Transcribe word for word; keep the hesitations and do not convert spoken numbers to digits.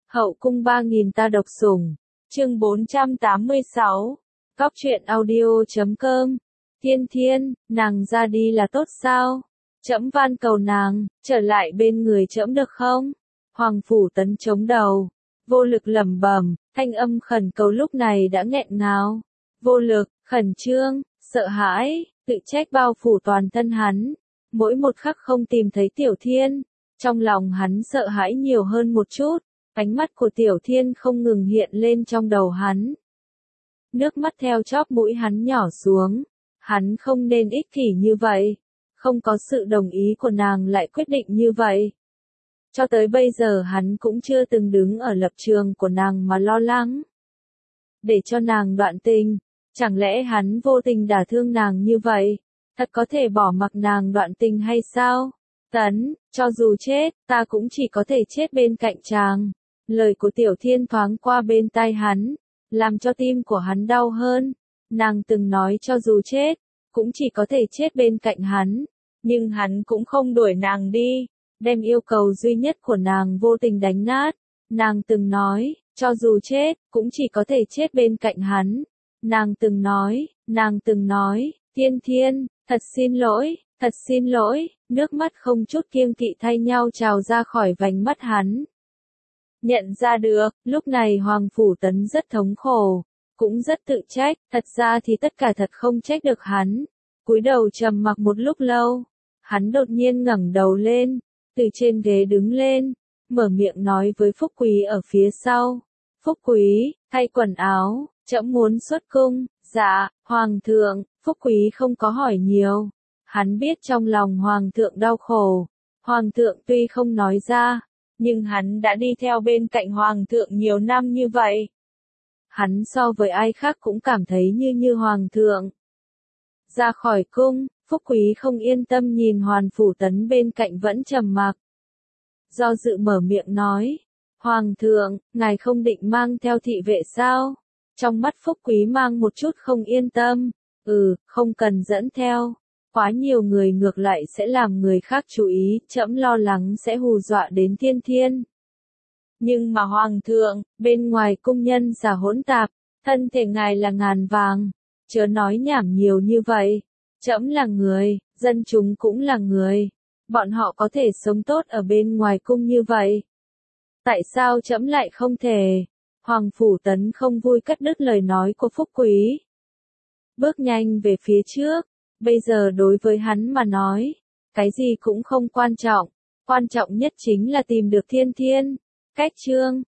Hậu cung ba nghìn ta độc sủng, chương bốn trăm tám mươi sáu, Cóc truyện audio chấm com. Tiên Thiên, nàng ra đi là tốt sao? Trẫm van cầu nàng, trở lại bên người trẫm được không? Hoàng Phủ Tấn chống đầu, vô lực lẩm bẩm, thanh âm khẩn cầu lúc này đã nghẹn ngào. Vô lực, khẩn trương, sợ hãi, tự trách bao phủ toàn thân hắn. Mỗi một khắc không tìm thấy Tiểu Thiên, trong lòng hắn sợ hãi nhiều hơn một chút. Ánh mắt của Tiểu Thiên không ngừng hiện lên trong đầu hắn. Nước mắt theo chóp mũi hắn nhỏ xuống. Hắn không nên ích kỷ như vậy. Không có sự đồng ý của nàng lại quyết định như vậy. Cho tới bây giờ hắn cũng chưa từng đứng ở lập trường của nàng mà lo lắng. Để cho nàng đoạn tình, chẳng lẽ hắn vô tình đả thương nàng như vậy? Thật có thể bỏ mặc nàng đoạn tình hay sao? Tấn, cho dù chết, ta cũng chỉ có thể chết bên cạnh chàng. Lời của Tiểu Thiên thoáng qua bên tai hắn, làm cho tim của hắn đau hơn. Nàng từng nói cho dù chết, cũng chỉ có thể chết bên cạnh hắn, nhưng hắn cũng không đuổi nàng đi, đem yêu cầu duy nhất của nàng vô tình đánh nát. Nàng từng nói, cho dù chết, cũng chỉ có thể chết bên cạnh hắn. Nàng từng nói, nàng từng nói, Thiên Thiên, thật xin lỗi, thật xin lỗi, nước mắt không chút kiêng kỵ thay nhau trào ra khỏi vành mắt hắn. Nhận ra được, lúc này Hoàng Phủ Tấn rất thống khổ, cũng rất tự trách, thật ra thì tất cả thật không trách được hắn. Cúi đầu trầm mặc một lúc lâu, hắn đột nhiên ngẩng đầu lên, từ trên ghế đứng lên, mở miệng nói với Phúc Quý ở phía sau. Phúc Quý, thay quần áo, trẫm muốn xuất cung. Dạ, Hoàng thượng. Phúc Quý không có hỏi nhiều. Hắn biết trong lòng Hoàng thượng đau khổ. Hoàng thượng tuy không nói ra, nhưng hắn đã đi theo bên cạnh Hoàng thượng nhiều năm như vậy. Hắn so với ai khác cũng cảm thấy như như Hoàng thượng. Ra khỏi cung, Phúc Quý không yên tâm nhìn Hoàng Phủ Tấn bên cạnh vẫn trầm mặc. Do dự mở miệng nói, Hoàng thượng, ngài không định mang theo thị vệ sao? Trong mắt Phúc Quý mang một chút không yên tâm. Ừ, không cần dẫn theo. Quá nhiều người ngược lại sẽ làm người khác chú ý, trẫm lo lắng sẽ hù dọa đến Thiên Thiên. Nhưng mà Hoàng thượng, bên ngoài cung nhân giả hỗn tạp, thân thể ngài là ngàn vàng, chớ nói nhảm nhiều như vậy. Trẫm là người, dân chúng cũng là người, bọn họ có thể sống tốt ở bên ngoài cung như vậy. Tại sao trẫm lại không thể? Hoàng Phủ Tấn không vui cắt đứt lời nói của Phúc Quý. Bước nhanh về phía trước, bây giờ đối với hắn mà nói, cái gì cũng không quan trọng, quan trọng nhất chính là tìm được Thiên Thiên. Cách chương,